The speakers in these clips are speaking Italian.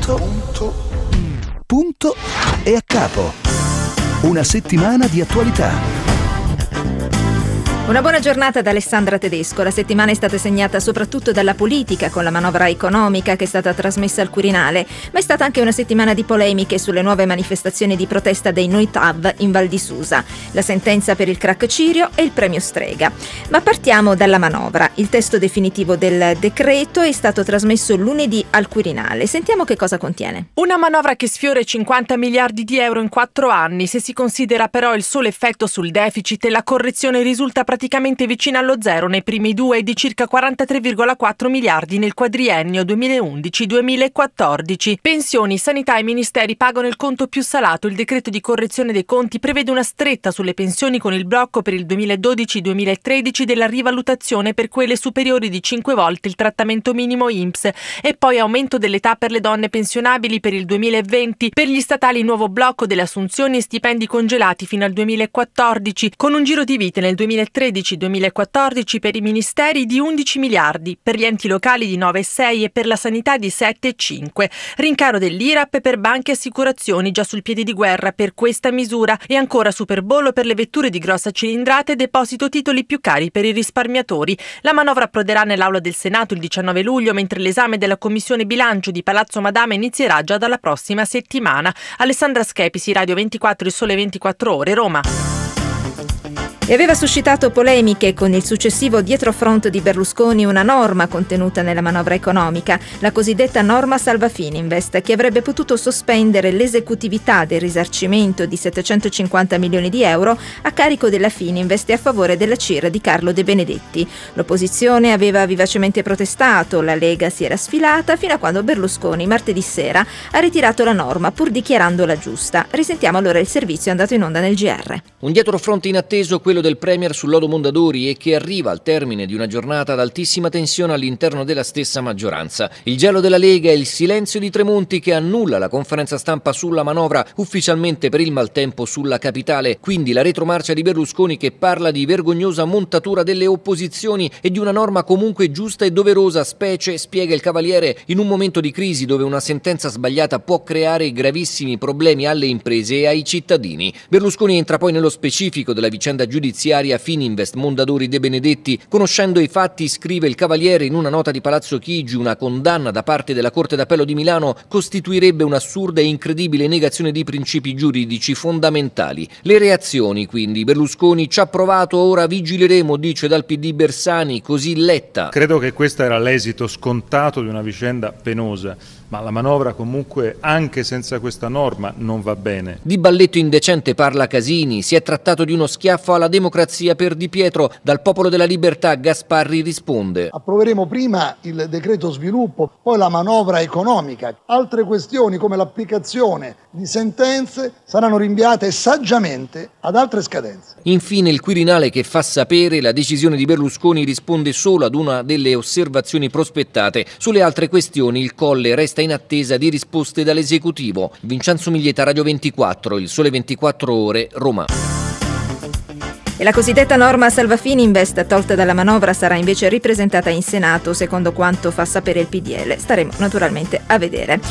Punto e a capo. Una settimana di attualità. Una buona giornata da Alessandra Tedesco. La settimana è stata segnata soprattutto dalla politica, con la manovra economica che è stata trasmessa al Quirinale, ma è stata anche una settimana di polemiche sulle nuove manifestazioni di protesta dei No TAV in Val di Susa, la sentenza per il crack Cirio e il premio Strega. Ma partiamo dalla manovra. Il testo definitivo del decreto è stato trasmesso lunedì al Quirinale. Sentiamo che cosa contiene. Una manovra che sfiora i 50 miliardi di euro in 4 anni. Se si considera però il solo effetto sul deficit, la correzione risulta praticamente vicina allo zero nei primi due e di circa 43,4 miliardi nel quadriennio 2011-2014. Pensioni, sanità e ministeri pagano il conto più salato. Il decreto di correzione dei conti prevede una stretta sulle pensioni con il blocco per il 2012-2013 della rivalutazione per quelle superiori di 5 volte il trattamento minimo INPS e poi aumento dell'età per le donne pensionabili per il 2020. Per gli statali nuovo blocco delle assunzioni e stipendi congelati fino al 2014 con un giro di vite nel 2013-2014 per i ministeri di 11 miliardi, per gli enti locali di 9,6 e per la sanità di 7,5. Rincaro dell'IRAP per banche e assicurazioni già sul piede di guerra per questa misura e ancora superbollo per le vetture di grossa cilindrata e deposito titoli più cari per i risparmiatori. La manovra approderà nell'Aula del Senato il 19 luglio, mentre l'esame della Commissione Bilancio di Palazzo Madama inizierà già dalla prossima settimana. Alessandra Schepisi, Radio 24, Il Sole 24 Ore, Roma. E aveva suscitato polemiche con il successivo dietrofront di Berlusconi una norma contenuta nella manovra economica, la cosiddetta norma salva Fininvest, che avrebbe potuto sospendere l'esecutività del risarcimento di 750 milioni di euro a carico della Fininvest e a favore della CIR di Carlo De Benedetti. L'opposizione aveva vivacemente protestato, la Lega si era sfilata fino a quando Berlusconi martedì sera ha ritirato la norma pur dichiarandola giusta. Risentiamo allora il servizio andato in onda nel GR. Un dietrofront inatteso, quello del Premier sul lodo Mondadori, e che arriva al termine di una giornata ad altissima tensione all'interno della stessa maggioranza. Il gelo della Lega e il silenzio di Tremonti che annulla la conferenza stampa sulla manovra ufficialmente per il maltempo sulla capitale. Quindi la retromarcia di Berlusconi che parla di vergognosa montatura delle opposizioni e di una norma comunque giusta e doverosa, specie, spiega il Cavaliere, in un momento di crisi dove una sentenza sbagliata può creare gravissimi problemi alle imprese e ai cittadini. Berlusconi entra poi nello specifico della vicenda giudiziaria Fininvest Mondadori De Benedetti. Conoscendo i fatti, scrive il Cavaliere in una nota di Palazzo Chigi, una condanna da parte della Corte d'Appello di Milano costituirebbe un'assurda e incredibile negazione di principi giuridici fondamentali. Le reazioni, quindi: Berlusconi ci ha provato, ora vigileremo, dice dal PD Bersani, così Letta. Credo che questo era l'esito scontato di una vicenda penosa, ma la manovra comunque anche senza questa norma non va bene. Di balletto indecente parla Casini, si è trattato di uno schiaffo alla democrazia per Di Pietro. Dal Popolo della Libertà Gasparri risponde: approveremo prima il decreto sviluppo, poi la manovra economica. Altre questioni come l'applicazione di sentenze saranno rinviate saggiamente ad altre scadenze. Infine il Quirinale che fa sapere la decisione di Berlusconi risponde solo ad una delle osservazioni prospettate. Sulle altre questioni il Colle resta in attesa di risposte dall'esecutivo. Vincenzo Miglieta, Radio 24, Il Sole 24 Ore, Roma. E la cosiddetta norma salva Fininvest, tolta dalla manovra, sarà invece ripresentata in Senato, secondo quanto fa sapere il PDL. Staremo naturalmente a vedere.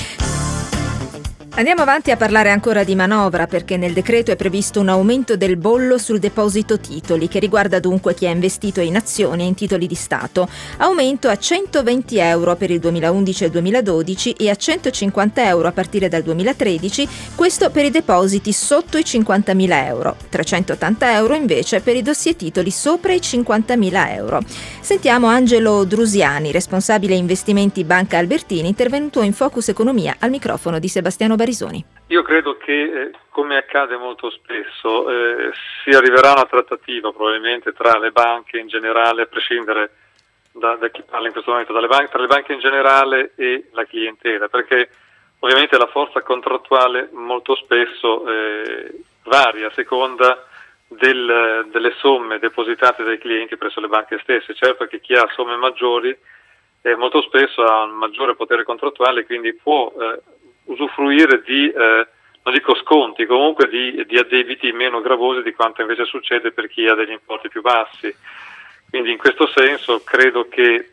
Andiamo avanti a parlare ancora di manovra, perché nel decreto è previsto un aumento del bollo sul deposito titoli, che riguarda dunque chi ha investito in azioni e in titoli di Stato. Aumento a 120 euro per il 2011 e il 2012 e a 150 euro a partire dal 2013, questo per i depositi sotto i 50.000 euro. 380 euro invece per i dossier titoli sopra i 50.000 euro. Sentiamo Angelo Drusiani, responsabile investimenti Banca Albertini, intervenuto in Focus Economia al microfono di Sebastiano Barisoni. Io credo che, come accade molto spesso, si arriverà a una trattativa probabilmente tra le banche in generale, a prescindere da chi parla in questo momento, tra le banche in generale e la clientela, perché ovviamente la forza contrattuale molto spesso varia a seconda delle somme depositate dai clienti presso le banche stesse. Certo che chi ha somme maggiori molto spesso ha un maggiore potere contrattuale, quindi può usufruire di, non dico sconti, comunque di addebiti meno gravosi di quanto invece succede per chi ha degli importi più bassi. Quindi in questo senso credo che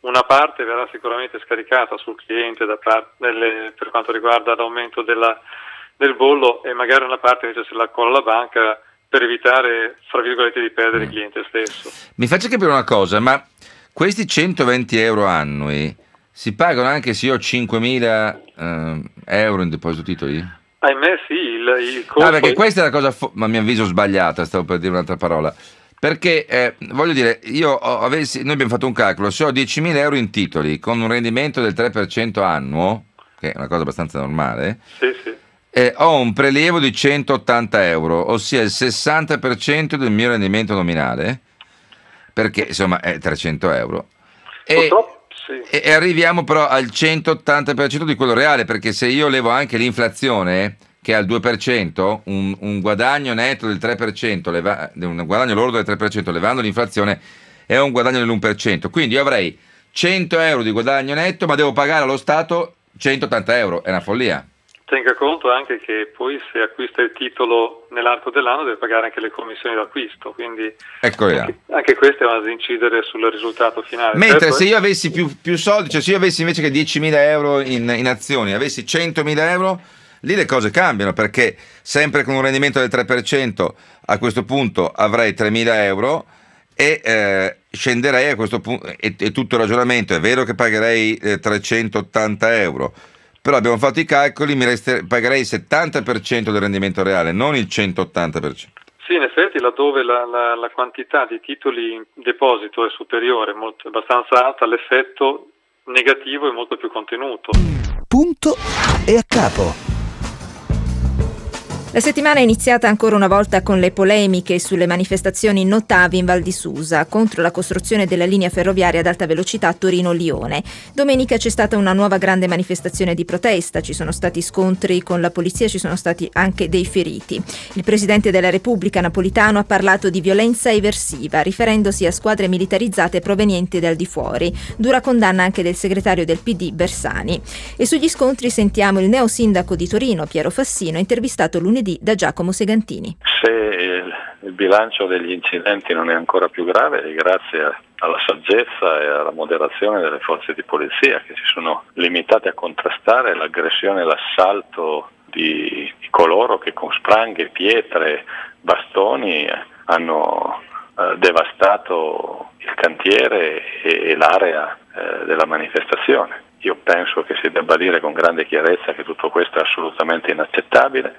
una parte verrà sicuramente scaricata sul cliente per quanto riguarda l'aumento del bollo, e magari una parte invece se la accolla la banca per evitare, fra virgolette, di perdere il cliente stesso. Mi faccia capire una cosa, ma questi 120 euro annui si pagano anche se io ho 5.000 euro in deposito titoli? Ahimè sì, il costo... perché questa è la cosa, ma a mio avviso sbagliata, stavo per dire un'altra parola. Perché, voglio dire, noi abbiamo fatto un calcolo, se ho 10.000 euro in titoli con un rendimento del 3% annuo, che è una cosa abbastanza normale, ho un prelievo di 180 euro, ossia il 60% del mio rendimento nominale, perché insomma è 300 euro. E arriviamo però al 180% di quello reale, perché se io levo anche l'inflazione, che è al 2%, un guadagno netto del 3%, un guadagno lordo del 3%, levando l'inflazione, è un guadagno dell'1%. Quindi io avrei 100 euro di guadagno netto, ma devo pagare allo Stato 180 euro. È una follia. Tenga conto anche che poi se acquista il titolo nell'arco dell'anno deve pagare anche le commissioni d'acquisto, quindi anche questo va ad incidere sul risultato finale. Mentre se io avessi più soldi, cioè se io avessi invece che 10.000 euro in azioni, avessi 100.000 euro, lì le cose cambiano, perché sempre con un rendimento del 3% a questo punto avrei 3.000 euro e scenderei a questo punto, e tutto il ragionamento è vero che pagherei 380 euro, però abbiamo fatto i calcoli, pagherei il 70% del rendimento reale, non il 180%. Sì, in effetti laddove la quantità di titoli in deposito è superiore, abbastanza alta, l'effetto negativo è molto più contenuto. Punto e a capo. La settimana è iniziata ancora una volta con le polemiche sulle manifestazioni No TAV in Val di Susa contro la costruzione della linea ferroviaria ad alta velocità Torino-Lione. Domenica c'è stata una nuova grande manifestazione di protesta, ci sono stati scontri con la polizia, ci sono stati anche dei feriti. Il Presidente della Repubblica Napolitano ha parlato di violenza eversiva, riferendosi a squadre militarizzate provenienti dal di fuori. Dura condanna anche del segretario del PD Bersani. E sugli scontri sentiamo il neosindaco di Torino, Piero Fassino, intervistato lunedì da Giacomo Segantini. Se il bilancio degli incidenti non è ancora più grave è grazie alla saggezza e alla moderazione delle forze di polizia, che si sono limitate a contrastare l'aggressione e l'assalto di coloro che con spranghe, pietre, bastoni hanno devastato il cantiere e l'area della manifestazione. Io penso che si debba dire con grande chiarezza che tutto questo è assolutamente inaccettabile.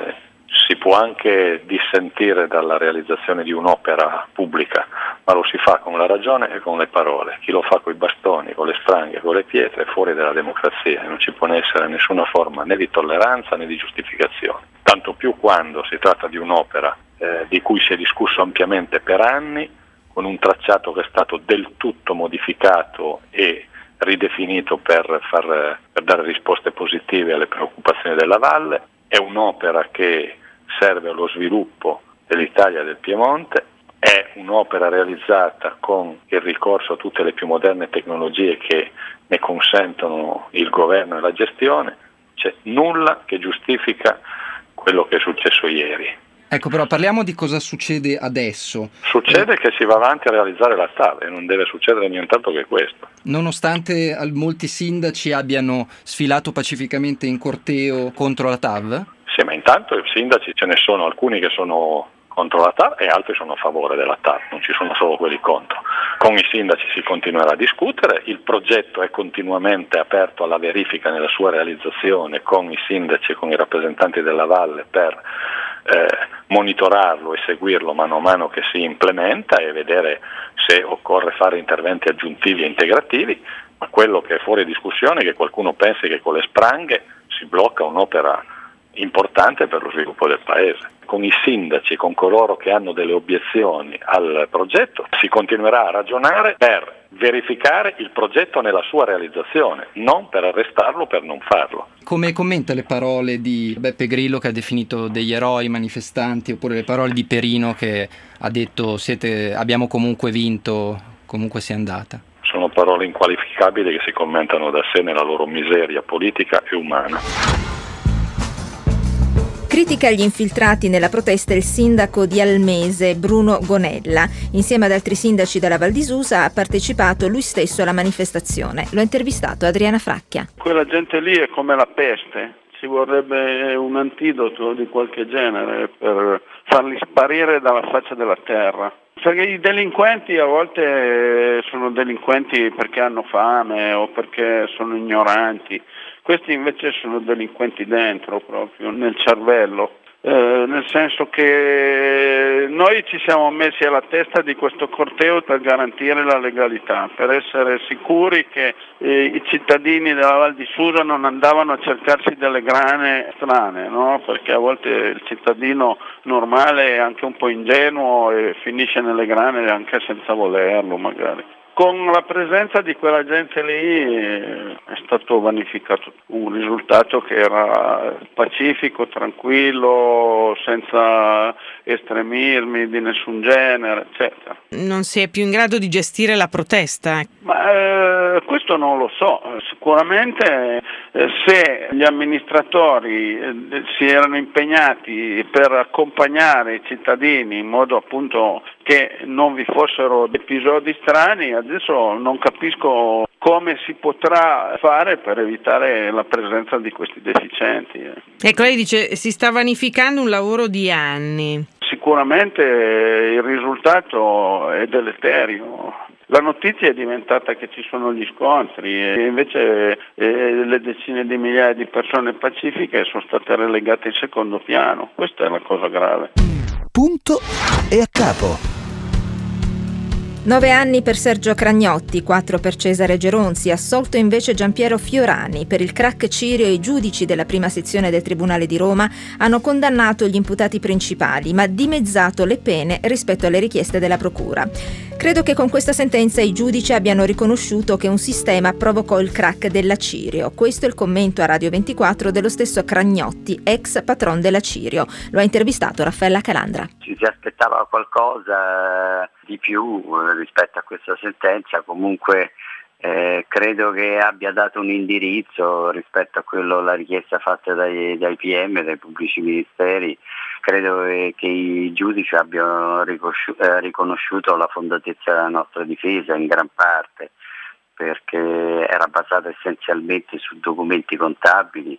Si può anche dissentire dalla realizzazione di un'opera pubblica, ma lo si fa con la ragione e con le parole. Chi lo fa con i bastoni, con le spranghe, con le pietre è fuori dalla democrazia e non ci può essere nessuna forma né di tolleranza né di giustificazione. Tanto più quando si tratta di un'opera di cui si è discusso ampiamente per anni, con un tracciato che è stato del tutto modificato e ridefinito per dare risposte positive alle preoccupazioni della valle. È un'opera che serve allo sviluppo dell'Italia e del Piemonte, è un'opera realizzata con il ricorso a tutte le più moderne tecnologie che ne consentono il governo e la gestione. C'è nulla che giustifica quello che è successo ieri. Ecco, però parliamo di cosa succede adesso. Succede che si va avanti a realizzare la TAV e non deve succedere nient'altro che questo. Nonostante molti sindaci abbiano sfilato pacificamente in corteo contro la TAV? Sì, ma intanto i sindaci ce ne sono alcuni che sono contro la TAV e altri sono a favore della TAV, non ci sono solo quelli contro. Con i sindaci si continuerà a discutere, il progetto è continuamente aperto alla verifica nella sua realizzazione con i sindaci e con i rappresentanti della valle per monitorarlo e seguirlo mano a mano che si implementa e vedere se occorre fare interventi aggiuntivi e integrativi, ma quello che è fuori discussione è che qualcuno pensi che con le spranghe si blocca un'opera importante per lo sviluppo del paese. Con i sindaci, con coloro che hanno delle obiezioni al progetto, si continuerà a ragionare per verificare il progetto nella sua realizzazione, non per arrestarlo, per non farlo. Come commenta le parole di Beppe Grillo, che ha definito degli eroi manifestanti, oppure le parole di Perino, che ha detto abbiamo comunque vinto, comunque sia andata? Sono parole inqualificabili che si commentano da sé nella loro miseria politica e umana. Critica agli infiltrati nella protesta il sindaco di Almese, Bruno Gonella. Insieme ad altri sindaci della Val di Susa ha partecipato lui stesso alla manifestazione. L'ho intervistato Adriana Fracchia. Quella gente lì è come la peste. Ci vorrebbe un antidoto di qualche genere per farli sparire dalla faccia della terra. Perché i delinquenti a volte sono delinquenti perché hanno fame o perché sono ignoranti. Questi invece sono delinquenti dentro, proprio nel cervello. Nel senso che noi ci siamo messi alla testa di questo corteo per garantire la legalità, per essere sicuri che i cittadini della Val di Susa non andavano a cercarsi delle grane strane, no? Perché a volte il cittadino normale è anche un po' ingenuo e finisce nelle grane anche senza volerlo magari. Con la presenza di quella gente lì è stato vanificato un risultato che era pacifico, tranquillo, senza estremismi di nessun genere, eccetera. Non si è più in grado di gestire la protesta? Ma questo non lo so. Sicuramente se gli amministratori si erano impegnati per accompagnare i cittadini in modo appunto che non vi fossero episodi strani, adesso non capisco come si potrà fare per evitare la presenza di questi deficienti. Ecco, lei dice si sta vanificando un lavoro di anni. Sicuramente il risultato è deleterio. La notizia è diventata che ci sono gli scontri e invece le decine di migliaia di persone pacifiche sono state relegate in secondo piano. Questa è la cosa grave. Punto e a capo. 9 anni per Sergio Cragnotti, 4 per Cesare Geronzi, assolto invece Giampiero Fiorani. Per il crack Cirio i giudici della prima sezione del Tribunale di Roma hanno condannato gli imputati principali, ma dimezzato le pene rispetto alle richieste della Procura. Credo che con questa sentenza i giudici abbiano riconosciuto che un sistema provocò il crack della Cirio. Questo è il commento a Radio 24 dello stesso Cragnotti, ex patron della Cirio. Lo ha intervistato Raffaella Calandra. Ci si aspettava qualcosa di più rispetto a questa sentenza, comunque credo che abbia dato un indirizzo rispetto a quello, la richiesta fatta dai PM, dai pubblici ministeri. Credo che i giudici abbiano riconosciuto la fondatezza della nostra difesa in gran parte, perché era basata essenzialmente su documenti contabili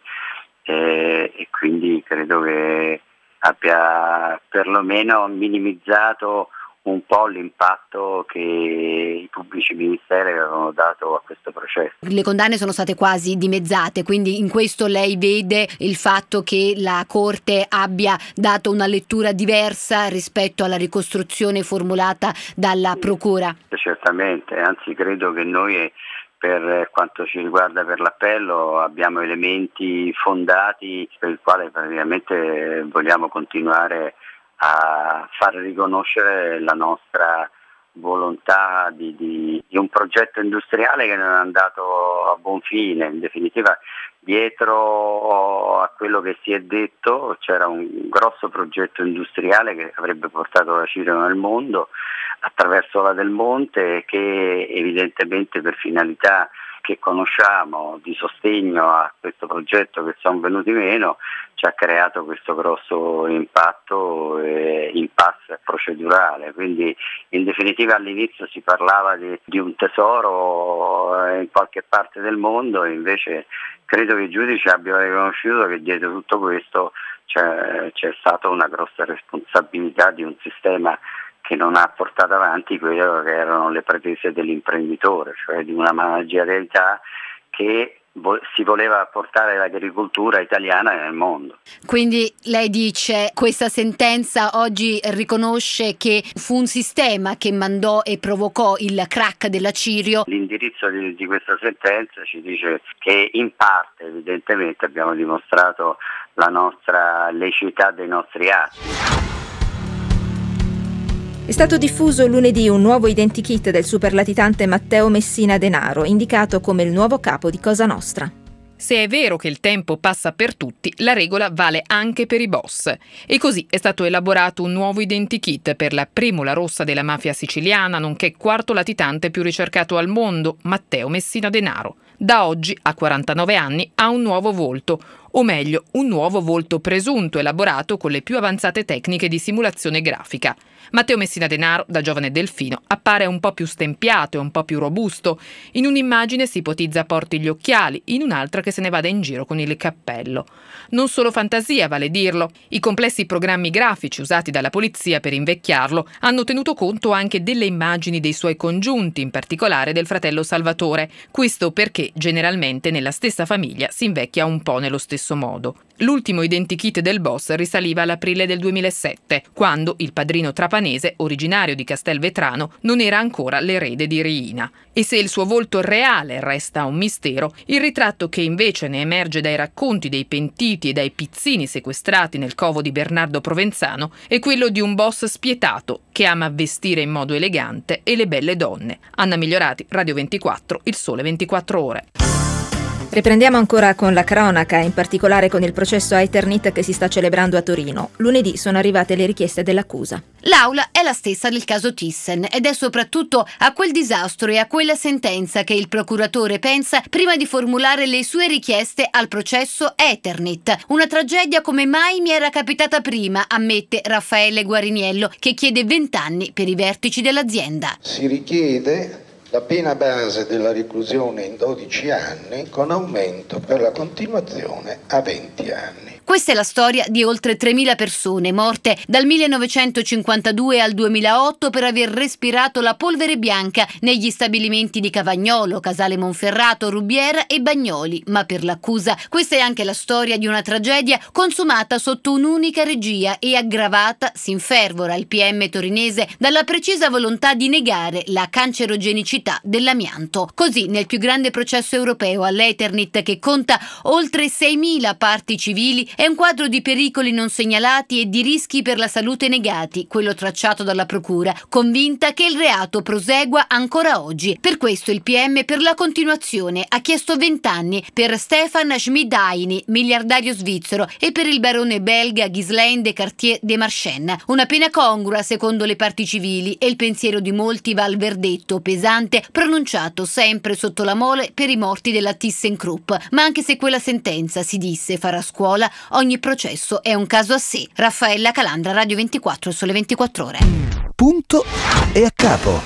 e quindi credo che abbia perlomeno minimizzato un po' l'impatto che i pubblici ministeri avevano dato a questo processo. Le condanne sono state quasi dimezzate, quindi in questo lei vede il fatto che la Corte abbia dato una lettura diversa rispetto alla ricostruzione formulata dalla Procura? Certamente, anzi credo che noi per quanto ci riguarda per l'appello abbiamo elementi fondati per il quale praticamente vogliamo continuare a far riconoscere la nostra volontà di un progetto industriale che non è andato a buon fine. In definitiva, dietro a quello che si è detto c'era un grosso progetto industriale che avrebbe portato la Cirio nel mondo attraverso la Del Monte, che evidentemente per finalità che conosciamo di sostegno a questo progetto che sono venuti meno ci ha creato questo grosso impatto e impasse procedurale. Quindi in definitiva all'inizio si parlava di un tesoro in qualche parte del mondo, e invece credo che i giudici abbiano riconosciuto che dietro tutto questo c'è stata una grossa responsabilità di un sistema che non ha portato avanti quello che erano le pretese dell'imprenditore, cioè di una managerialità che si voleva portare l'agricoltura italiana nel mondo. Quindi lei dice questa sentenza oggi riconosce che fu un sistema che mandò e provocò il crack della Cirio. L'indirizzo di questa sentenza ci dice che in parte evidentemente abbiamo dimostrato la nostra laicità dei nostri atti. È stato diffuso lunedì un nuovo identikit del superlatitante Matteo Messina Denaro, indicato come il nuovo capo di Cosa Nostra. Se è vero che il tempo passa per tutti, la regola vale anche per i boss. E così è stato elaborato un nuovo identikit per la primula rossa della mafia siciliana, nonché quarto latitante più ricercato al mondo, Matteo Messina Denaro. Da oggi, a 49 anni, ha un nuovo volto, o meglio, un nuovo volto presunto elaborato con le più avanzate tecniche di simulazione grafica. Matteo Messina Denaro, da giovane delfino, appare un po' più stempiato e un po' più robusto. In un'immagine si ipotizza porti gli occhiali, in un'altra che se ne vada in giro con il cappello. Non solo fantasia, vale dirlo. I complessi programmi grafici usati dalla polizia per invecchiarlo hanno tenuto conto anche delle immagini dei suoi congiunti, in particolare del fratello Salvatore. Questo perché generalmente nella stessa famiglia si invecchia un po' nello stesso modo. L'ultimo identikit del boss risaliva all'aprile del 2007, quando il padrino trapanese, originario di Castelvetrano, non era ancora l'erede di Riina. E se il suo volto reale resta un mistero, il ritratto che invece ne emerge dai racconti dei pentiti e dai pizzini sequestrati nel covo di Bernardo Provenzano è quello di un boss spietato che ama vestire in modo elegante e le belle donne. Anna Migliorati, Radio 24, Il Sole 24 Ore. Riprendiamo ancora con la cronaca, in particolare con il processo a Eternit che si sta celebrando a Torino. Lunedì sono arrivate le richieste dell'accusa. L'aula è la stessa del caso Thyssen ed è soprattutto a quel disastro e a quella sentenza che il procuratore pensa prima di formulare le sue richieste al processo Eternit. Una tragedia come mai mi era capitata prima, ammette Raffaele Guariniello, che chiede 20 anni per i vertici dell'azienda. Si richiede la pena base della reclusione in 12 anni con aumento per la continuazione a 20 anni. Questa è la storia di oltre 3.000 persone morte dal 1952 al 2008 per aver respirato la polvere bianca negli stabilimenti di Cavagnolo, Casale Monferrato, Rubiera e Bagnoli. Ma per l'accusa questa è anche la storia di una tragedia consumata sotto un'unica regia e aggravata, si infervora il PM torinese, dalla precisa volontà di negare la cancerogenicità dell'amianto. Così nel più grande processo europeo all'Eternit, che conta oltre 6.000 parti civili, è un quadro di pericoli non segnalati e di rischi per la salute negati, quello tracciato dalla procura, convinta che il reato prosegua ancora oggi. Per questo il PM per la continuazione ha chiesto 20 anni per Stefan Schmidaini, miliardario svizzero, e per il barone belga Ghislain de Cartier de Marchenne. Una pena congrua secondo le parti civili, e il pensiero di molti va al verdetto pesante pronunciato sempre sotto la mole per i morti della ThyssenKrupp. Ma anche se quella sentenza, si disse, farà scuola, ogni processo è un caso a sé. Raffaella Calandra, Radio 24, Sole 24 Ore. Punto e a capo.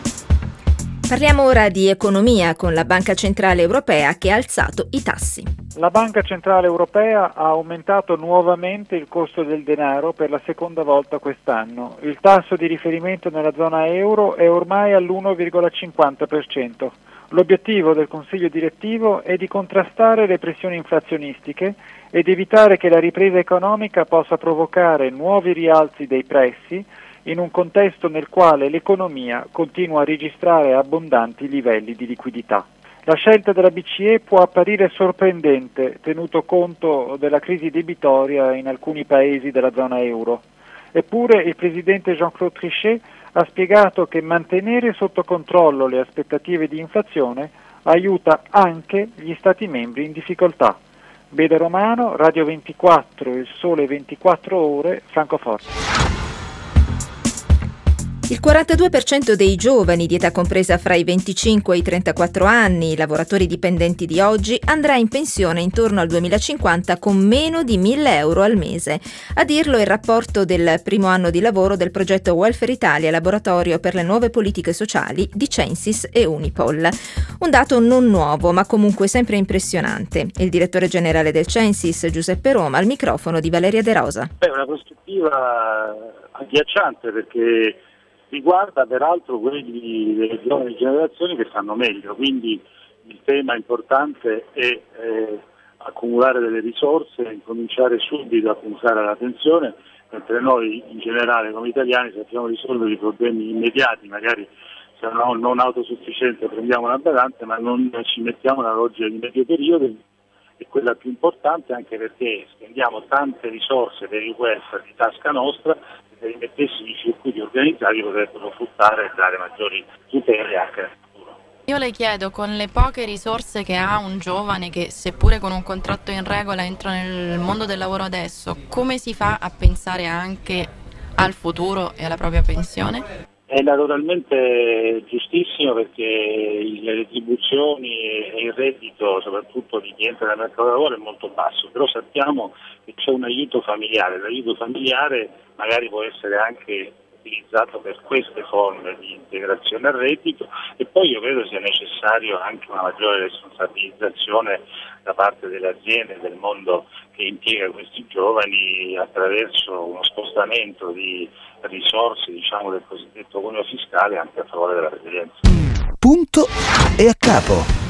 Parliamo ora di economia con la Banca Centrale Europea che ha alzato i tassi. La Banca Centrale Europea ha aumentato nuovamente il costo del denaro per la seconda volta quest'anno. Il tasso di riferimento nella zona euro è ormai all'1,50%. L'obiettivo del Consiglio direttivo è di contrastare le pressioni inflazionistiche ed evitare che la ripresa economica possa provocare nuovi rialzi dei prezzi in un contesto nel quale l'economia continua a registrare abbondanti livelli di liquidità. La scelta della BCE può apparire sorprendente, tenuto conto della crisi debitoria in alcuni paesi della zona euro. Eppure il presidente Jean-Claude Trichet ha spiegato che mantenere sotto controllo le aspettative di inflazione aiuta anche gli Stati membri in difficoltà. Beda Romano, Radio 24, Il Sole 24 Ore, Francoforte. Il 42% dei giovani di età compresa fra i 25 e i 34 anni, i lavoratori dipendenti di oggi, andrà in pensione intorno al 2050 con meno di 1.000 euro al mese. A dirlo il rapporto del primo anno di lavoro del progetto Welfare Italia, laboratorio per le nuove politiche sociali di Censis e Unipol. Un dato non nuovo, ma comunque sempre impressionante. Il direttore generale del Censis, Giuseppe Roma, al microfono di Valeria De Rosa. È una prospettiva agghiacciante perché riguarda peraltro quelli delle giovani generazioni che stanno meglio, quindi il tema importante è accumulare delle risorse e incominciare subito a pensare alla pensione, mentre noi in generale come italiani sappiamo risolvere i problemi immediati, magari se non autosufficiente prendiamo una badante, ma non ci mettiamo nella logica di medio periodo, è quella più importante anche perché spendiamo tante risorse per il welfare di tasca nostra, se li mettessimo in circuiti organizzati potrebbero fruttare e dare maggiori tutele anche nel futuro. Io le chiedo, con le poche risorse che ha un giovane che seppure con un contratto in regola entra nel mondo del lavoro adesso, come si fa a pensare anche al futuro e alla propria pensione? È naturalmente giustissimo perché le retribuzioni e il reddito, soprattutto di chi entra nel mercato del lavoro, è molto basso, però sappiamo che c'è un aiuto familiare. L'aiuto familiare magari può essere anche utilizzato per queste forme di integrazione al reddito, e poi io credo sia necessario anche una maggiore responsabilizzazione da parte delle aziende, del mondo che impiega questi giovani, attraverso uno spostamento di risorse, diciamo, del cosiddetto cuneo fiscale anche a favore della resilienza. Punto e a capo.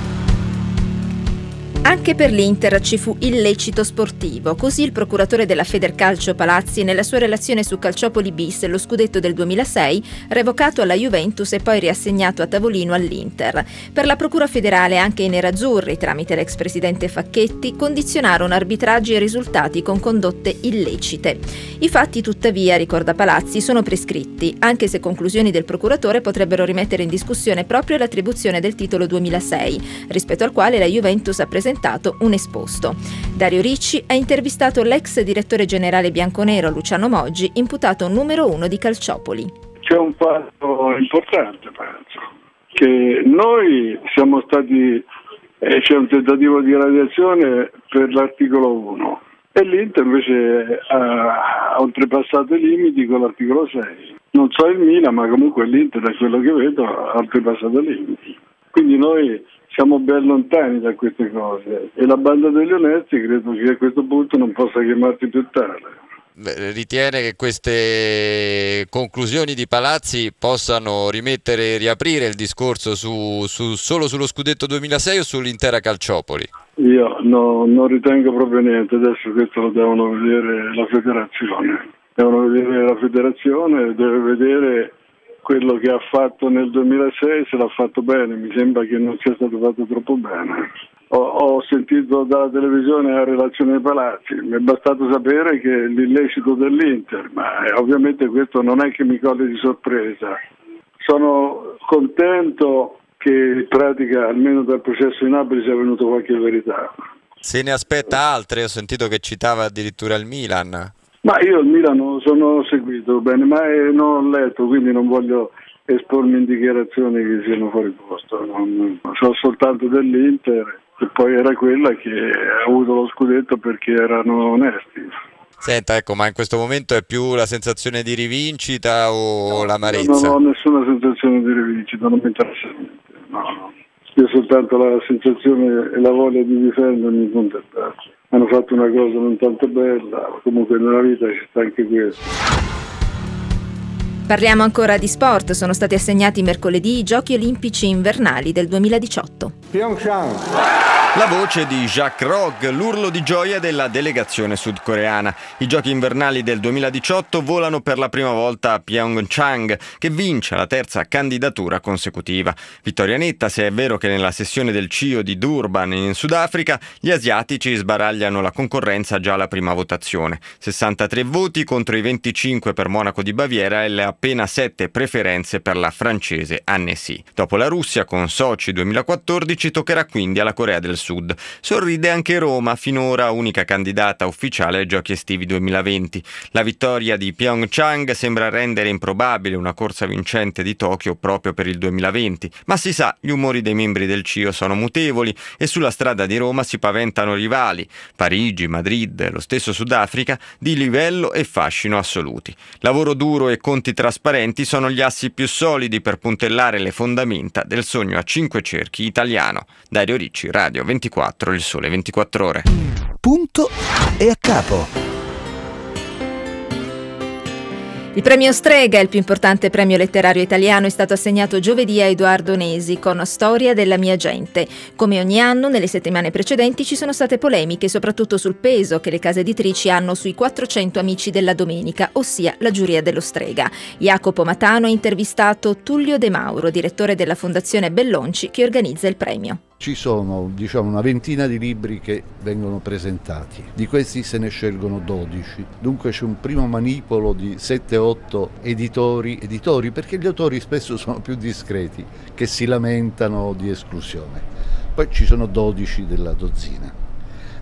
Anche per l'Inter ci fu illecito sportivo, così il procuratore della Federcalcio Palazzi nella sua relazione su Calciopoli bis, lo scudetto del 2006, revocato alla Juventus e poi riassegnato a tavolino all'Inter. Per la Procura federale anche i nerazzurri, tramite l'ex presidente Facchetti, condizionarono arbitraggi e risultati con condotte illecite. I fatti tuttavia, ricorda Palazzi, sono prescritti, anche se conclusioni del procuratore potrebbero rimettere in discussione proprio l'attribuzione del titolo 2006, rispetto al quale la Juventus ha presentato un esposto. Dario Ricci ha intervistato l'ex direttore generale bianconero Luciano Moggi, imputato numero 1 di Calciopoli. C'è un fatto importante, penso, che noi siamo stati, c'è un tentativo di radiazione per l'articolo 1 e l'Inter invece ha oltrepassato i limiti con l'articolo 6. Non so il Milan, ma comunque l'Inter, da quello che vedo, ha oltrepassato i limiti. Quindi noi siamo ben lontani da queste cose e la banda degli onesti credo che a questo punto non possa chiamarsi più tale. Ritiene che queste conclusioni di Palazzi possano rimettere e riaprire il discorso solo sullo scudetto 2006 o sull'intera Calciopoli? Io non ritengo proprio niente, adesso questo lo devono vedere la federazione. Deve vedere quello che ha fatto nel 2006, se l'ha fatto bene. Mi sembra che non sia stato fatto troppo bene. Ho sentito dalla televisione la relazione dei Palazzi, mi è bastato sapere che l'illecito dell'Inter, ma ovviamente questo non è che mi coglie di sorpresa. Sono contento che in pratica, almeno dal processo di Napoli, sia venuto qualche verità. Se ne aspetta altre? Ho sentito che citava addirittura il Milan. Ma io il Milan non sono seguito bene, ma non ho letto, quindi non voglio espormi in dichiarazioni che siano fuori posto. So soltanto dell'Inter, che poi era quella che ha avuto lo scudetto perché erano onesti. Senta, ecco, ma in questo momento è più la sensazione di rivincita o l'amarezza? Non ho nessuna sensazione di rivincita, non mi interessa niente. No. Io ho soltanto la sensazione e la voglia di difendermi in contestato. Hanno fatto una cosa non tanto bella, comunque nella vita ci sta anche questo. Parliamo ancora di sport. Sono stati assegnati mercoledì i Giochi Olimpici Invernali del 2018. Pyeongchang. La voce di Jacques Rogge, l'urlo di gioia della delegazione sudcoreana. I Giochi invernali del 2018 volano per la prima volta a Pyeongchang, che vince la terza candidatura consecutiva. Vittoria netta, se è vero che nella sessione del CIO di Durban in Sudafrica gli asiatici sbaragliano la concorrenza già alla prima votazione. 63 voti contro i 25 per Monaco di Baviera e le appena 7 preferenze per la francese Annecy. Dopo la Russia con Sochi 2014 toccherà quindi alla Corea del Sud. Sorride anche Roma, finora unica candidata ufficiale ai Giochi estivi 2020. La vittoria di Pyeongchang sembra rendere improbabile una corsa vincente di Tokyo proprio per il 2020, ma si sa, gli umori dei membri del CIO sono mutevoli e sulla strada di Roma si paventano rivali, Parigi, Madrid, lo stesso Sudafrica, di livello e fascino assoluti. Lavoro duro e conti trasparenti sono gli assi più solidi per puntellare le fondamenta del sogno a 5 cerchi italiano. Dario Ricci, Radio 24, Il Sole 24 Ore. Punto e a capo. Il premio Strega, il più importante premio letterario italiano, è stato assegnato giovedì a Edoardo Nesi con Storia della mia gente. Come ogni anno, nelle settimane precedenti ci sono state polemiche, soprattutto sul peso che le case editrici hanno sui 400 amici della domenica, ossia la giuria dello Strega. Jacopo Matano ha intervistato Tullio De Mauro, direttore della Fondazione Bellonci, che organizza il premio. Ci sono una ventina di libri che vengono presentati, di questi se ne scelgono 12, dunque c'è un primo manipolo di 7-8 editori, perché gli autori spesso sono più discreti, che si lamentano di esclusione, poi ci sono 12 della dozzina.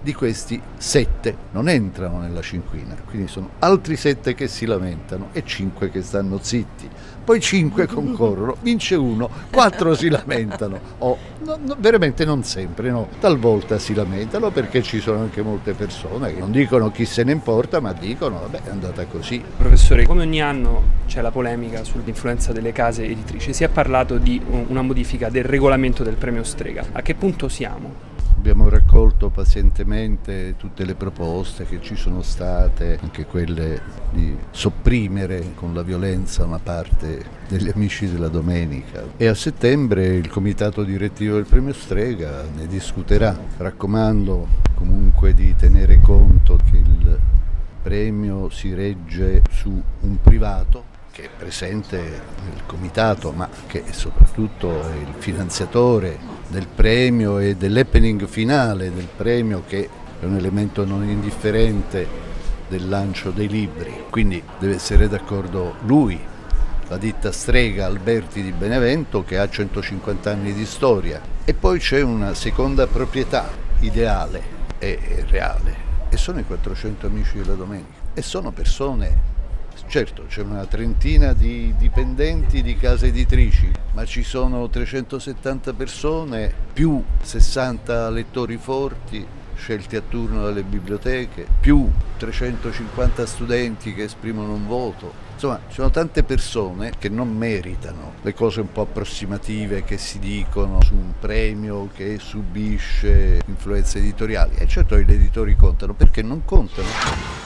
di questi 7 non entrano nella cinquina, quindi sono altri 7 che si lamentano e 5 che stanno zitti, poi 5 concorrono, vince uno, 4 si lamentano, veramente non sempre, no, talvolta si lamentano perché ci sono anche molte persone che non dicono chi se ne importa, ma dicono vabbè è andata così. Professore, come ogni anno c'è la polemica sull'influenza delle case editrici, si è parlato di una modifica del regolamento del premio Strega, a che punto siamo? Abbiamo raccolto pazientemente tutte le proposte che ci sono state, anche quelle di sopprimere con la violenza una parte degli amici della domenica, e a settembre il comitato direttivo del premio Strega ne discuterà. Raccomando comunque di tenere conto che il premio si regge su un privato che è presente nel comitato, ma che soprattutto è il finanziatore del premio e dell'happening finale del premio, che è un elemento non indifferente del lancio dei libri. Quindi deve essere d'accordo lui, la ditta Strega Alberti di Benevento, che ha 150 anni di storia. E poi c'è una seconda proprietà ideale e reale, e sono i 400 amici della domenica, e sono persone. Certo, c'è una trentina di dipendenti di case editrici, ma ci sono 370 persone, più 60 lettori forti, scelti a turno dalle biblioteche, più 350 studenti che esprimono un voto. Insomma, ci sono tante persone che non meritano le cose un po' approssimative che si dicono su un premio che subisce influenze editoriali. E certo gli editori contano, perché non contano.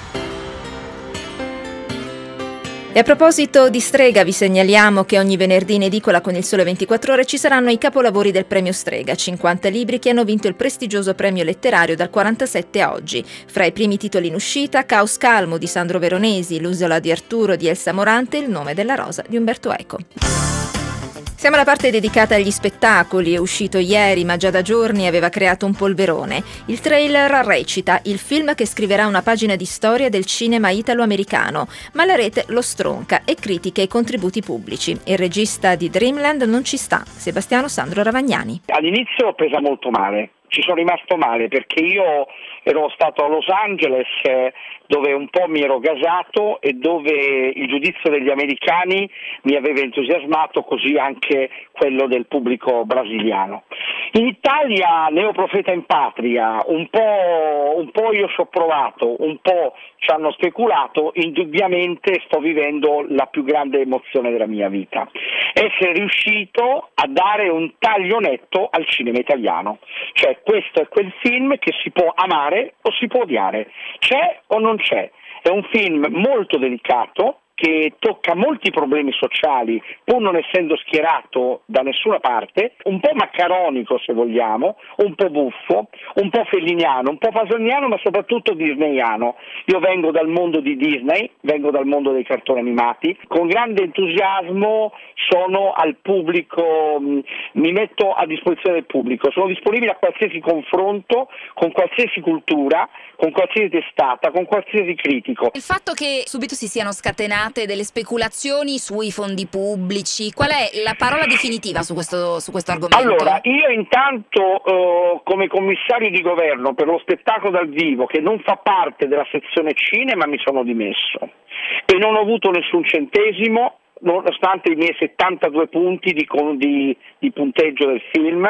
E a proposito di Strega, vi segnaliamo che ogni venerdì in edicola con il Sole 24 Ore ci saranno i capolavori del premio Strega, 50 libri che hanno vinto il prestigioso premio letterario dal 47 a oggi. Fra i primi titoli in uscita, Caos Calmo di Sandro Veronesi, L'Isola di Arturo di Elsa Morante e Il nome della rosa di Umberto Eco. Siamo alla parte dedicata agli spettacoli. È uscito ieri, ma già da giorni aveva creato un polverone. Il trailer recita: il film che scriverà una pagina di storia del cinema italo-americano, ma la rete lo stronca e critica i contributi pubblici. Il regista di Dreamland non ci sta, Sebastiano Sandro Ravagnani. All'inizio l'ho presa molto male, ci sono rimasto male perché io ero stato a Los Angeles, dove un po' mi ero gasato e dove il giudizio degli americani mi aveva entusiasmato, così anche quello del pubblico brasiliano. In Italia, neoprofeta in patria, un po' io ci ho provato, un po' ci hanno speculato, indubbiamente sto vivendo la più grande emozione della mia vita. Essere riuscito a dare un taglio netto al cinema italiano, cioè questo è quel film che si può amare o si può odiare, c'è o non c'è. È un film molto delicato che tocca molti problemi sociali, pur non essendo schierato da nessuna parte, un po' maccaronico se vogliamo, un po' buffo, un po' felliniano, un po' pasoliniano, ma soprattutto disneyano. Io vengo dal mondo di Disney, vengo dal mondo dei cartoni animati, con grande entusiasmo sono al pubblico, mi metto a disposizione del pubblico, sono disponibile a qualsiasi confronto, con qualsiasi cultura, con qualsiasi testata, con qualsiasi critico. Il fatto che subito si siano scatenate delle speculazioni sui fondi pubblici, qual è la parola definitiva su questo argomento? Allora, io intanto come commissario di governo per lo spettacolo dal vivo, che non fa parte della sezione cinema, mi sono dimesso e non ho avuto nessun centesimo, nonostante i miei 72 punti di punteggio del film,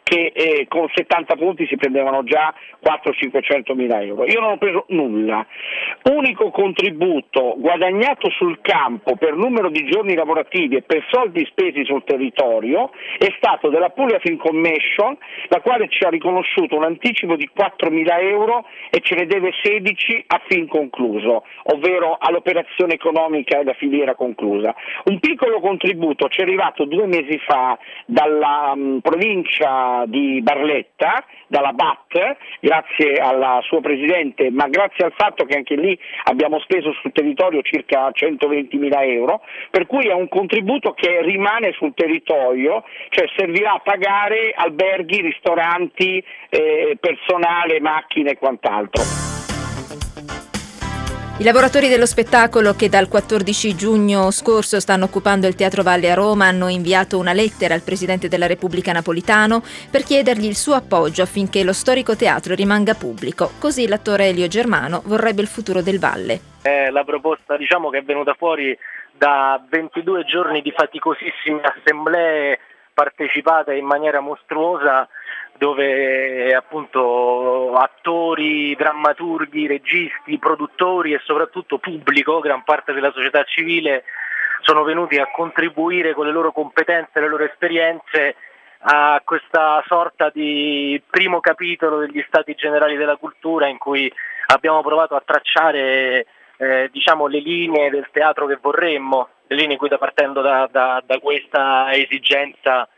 che con 70 punti si prendevano già 400-500 mila euro. Io non ho preso nulla. Unico contributo guadagnato sul campo per numero di giorni lavorativi e per soldi spesi sul territorio è stato della Puglia Film Commission, la quale ci ha riconosciuto un anticipo di 4.000 euro e ce ne deve 16 a fin concluso, ovvero all'operazione economica e la filiera conclusa. Un piccolo contributo ci è arrivato 2 mesi fa dalla provincia di Barletta, dalla BAT, grazie alla sua presidente, ma grazie al fatto che anche lì abbiamo speso sul territorio circa 120.000 euro, per cui è un contributo che rimane sul territorio, cioè servirà a pagare alberghi, ristoranti, personale, macchine e quant'altro. I lavoratori dello spettacolo che dal 14 giugno scorso stanno occupando il Teatro Valle a Roma hanno inviato una lettera al Presidente della Repubblica Napolitano per chiedergli il suo appoggio affinché lo storico teatro rimanga pubblico. Così l'attore Elio Germano vorrebbe il futuro del Valle. È la proposta, che è venuta fuori da 22 giorni di faticosissime assemblee partecipate in maniera mostruosa, dove appunto attori, drammaturghi, registi, produttori e soprattutto pubblico, gran parte della società civile, sono venuti a contribuire con le loro competenze, le loro esperienze a questa sorta di primo capitolo degli Stati Generali della Cultura, in cui abbiamo provato a tracciare le linee del teatro che vorremmo, le linee guida partendo da questa esigenza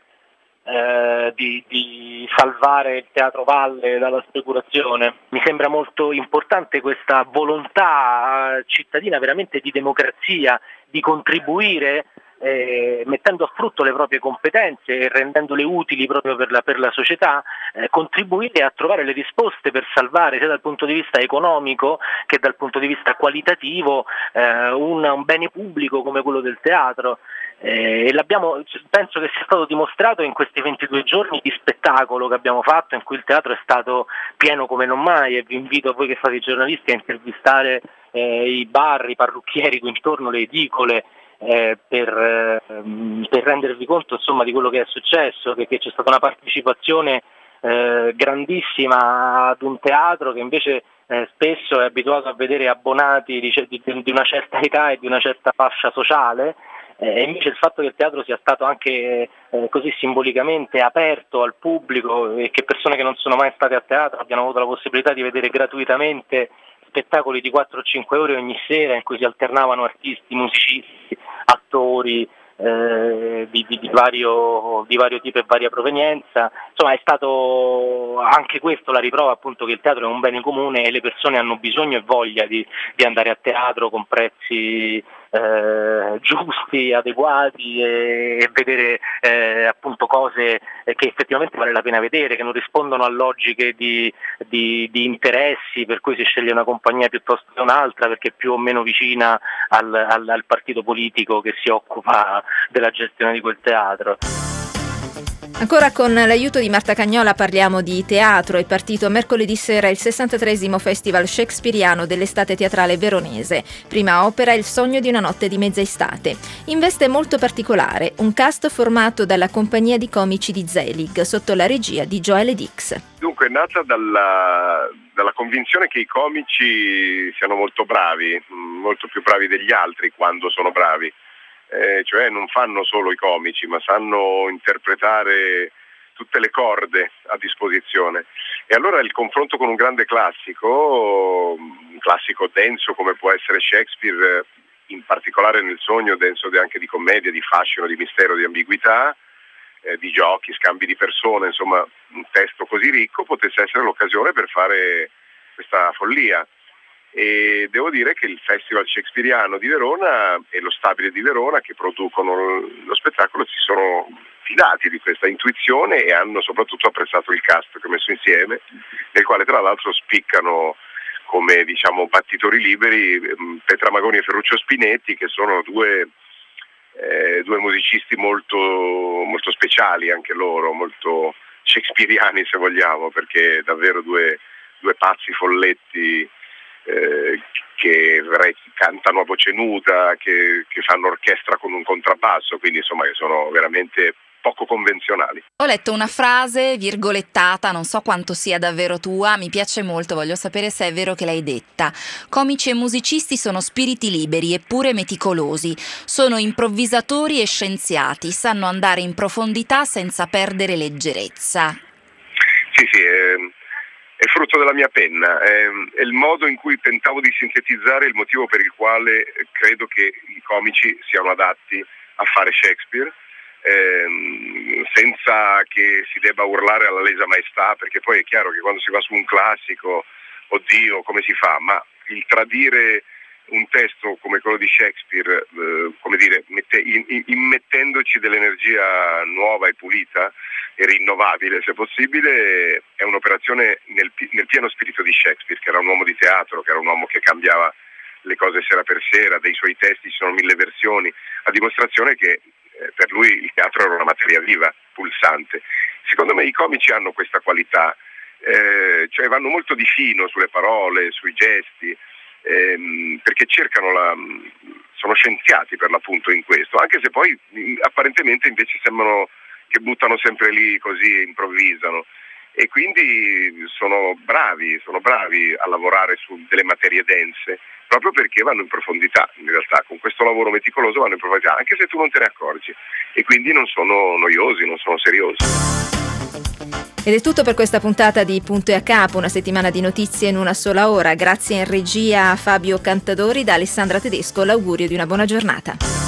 di salvare il Teatro Valle dalla speculazione. Mi sembra molto importante questa volontà cittadina veramente di democrazia, di contribuire mettendo a frutto le proprie competenze e rendendole utili proprio per la società, contribuire a trovare le risposte per salvare sia dal punto di vista economico che dal punto di vista qualitativo un bene pubblico come quello del teatro. E penso che sia stato dimostrato in questi 22 giorni di spettacolo che abbiamo fatto, in cui il teatro è stato pieno come non mai, e vi invito a voi che fate i giornalisti a intervistare i bar, i parrucchieri qui intorno, le edicole, per rendervi conto insomma di quello che è successo, perché c'è stata una partecipazione grandissima ad un teatro che invece spesso è abituato a vedere abbonati di una certa età e di una certa fascia sociale. E invece il fatto che il teatro sia stato anche così simbolicamente aperto al pubblico e che persone che non sono mai state a teatro abbiano avuto la possibilità di vedere gratuitamente spettacoli di 4 o 5 ore ogni sera, in cui si alternavano artisti, musicisti, attori di vario tipo e varia provenienza. Insomma, è stato anche questo la riprova appunto che il teatro è un bene comune e le persone hanno bisogno e voglia di andare a teatro con prezzi giusti, adeguati, e vedere appunto cose che effettivamente vale la pena vedere, che non rispondono a logiche di interessi per cui si sceglie una compagnia piuttosto che un'altra perché è più o meno vicina al partito politico che si occupa della gestione di quel teatro. Ancora con l'aiuto di Marta Cagnola parliamo di teatro. È partito mercoledì sera il 63esimo Festival Shakespeariano dell'estate teatrale veronese. Prima opera Il sogno di una notte di mezza estate. In veste molto particolare, un cast formato dalla compagnia di comici di Zelig, sotto la regia di Joelle Dix. Dunque è nata dalla convinzione che i comici siano molto bravi, molto più bravi degli altri quando sono bravi. Cioè non fanno solo i comici, ma sanno interpretare tutte le corde a disposizione. E allora il confronto con un grande classico, un classico denso come può essere Shakespeare, in particolare nel sogno, denso anche di commedia, di fascino, di mistero, di ambiguità, di giochi, scambi di persone, insomma un testo così ricco potesse essere l'occasione per fare questa follia. E devo dire che il Festival Shakespeariano di Verona e lo Stabile di Verona, che producono lo spettacolo, si sono fidati di questa intuizione e hanno soprattutto apprezzato il cast che ho messo insieme, nel quale tra l'altro spiccano come battitori liberi Petra Magoni e Ferruccio Spinetti, che sono due musicisti molto, molto speciali anche loro, molto shakespeariani se vogliamo, perché davvero due pazzi folletti che cantano a voce nuda, che fanno orchestra con un contrabbasso, quindi insomma che sono veramente poco convenzionali. Ho letto una frase virgolettata, non so quanto sia davvero tua, mi piace molto, voglio sapere se è vero che l'hai detta. Comici e musicisti sono spiriti liberi eppure meticolosi, sono improvvisatori e scienziati, sanno andare in profondità senza perdere leggerezza. Sì, è frutto della mia penna, è il modo in cui tentavo di sintetizzare il motivo per il quale credo che i comici siano adatti a fare Shakespeare, senza che si debba urlare alla lesa maestà, perché poi è chiaro che quando si va su un classico, oddio, come si fa? Ma il tradire un testo come quello di Shakespeare, immettendoci dell'energia nuova e pulita e rinnovabile se possibile, è un'operazione nel pieno spirito di Shakespeare, che era un uomo di teatro, che era un uomo che cambiava le cose sera per sera, dei suoi testi ci sono 1000 versioni, a dimostrazione che per lui il teatro era una materia viva, pulsante. Secondo me i comici hanno questa qualità, cioè vanno molto di fino sulle parole, sui gesti, perché sono scienziati per l'appunto in questo, anche se poi apparentemente invece sembrano che buttano sempre lì così, improvvisano, e quindi sono bravi a lavorare su delle materie dense, proprio perché vanno in profondità. In realtà con questo lavoro meticoloso vanno in profondità, anche se tu non te ne accorgi, e quindi non sono noiosi, non sono seriosi. Ed è tutto per questa puntata di Punto e a Capo, una settimana di notizie in una sola ora. Grazie in regia a Fabio Cantadori, da Alessandra Tedesco l'augurio di una buona giornata.